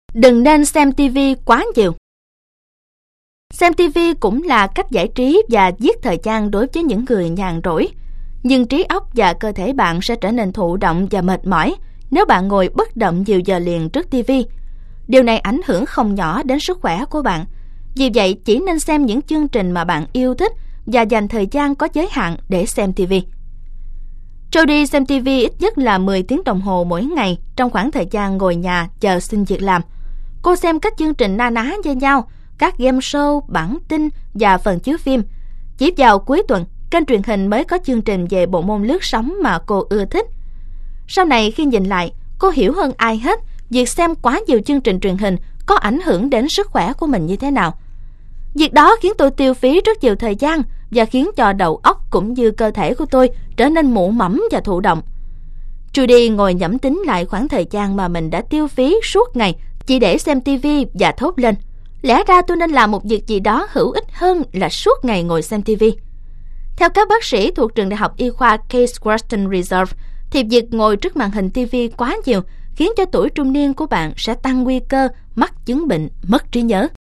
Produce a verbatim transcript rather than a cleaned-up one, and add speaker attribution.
Speaker 1: Đừng nên xem ti vi quá nhiều. Xem ti vi cũng là cách giải trí và giết thời gian đối với những người nhàn rỗi. Nhưng trí óc và cơ thể bạn sẽ trở nên thụ động và mệt mỏi nếu bạn ngồi bất động nhiều giờ liền trước ti vi. Điều này ảnh hưởng không nhỏ đến sức khỏe của bạn. Vì vậy, chỉ nên xem những chương trình mà bạn yêu thích và dành thời gian có giới hạn để xem ti vi. Jody xem ti vi ít nhất là mười tiếng đồng hồ mỗi ngày trong khoảng thời gian ngồi nhà chờ xin việc làm. Cô xem các chương trình na ná như nhau, các game show, bản tin và phần chiếu phim. Chỉ vào cuối tuần, kênh truyền hình mới có chương trình về bộ môn lướt sóng mà cô ưa thích. Sau này khi nhìn lại, cô hiểu hơn ai hết việc xem quá nhiều chương trình truyền hình có ảnh hưởng đến sức khỏe của mình như thế nào. Việc đó khiến tôi tiêu phí rất nhiều thời gian và khiến cho đầu óc cũng như cơ thể của tôi trở nên mụ mẫm và thụ động. Judy ngồi nhẩm tính lại khoảng thời gian mà mình đã tiêu phí suốt ngày chỉ để xem ti vi và thốt lên: lẽ ra tôi nên làm một việc gì đó hữu ích hơn là suốt ngày ngồi xem ti vi. Theo các bác sĩ thuộc trường đại học y khoa Case Western Reserve, thì việc ngồi trước màn hình ti vi quá nhiều khiến cho tuổi trung niên của bạn sẽ tăng nguy cơ mắc chứng bệnh mất trí nhớ.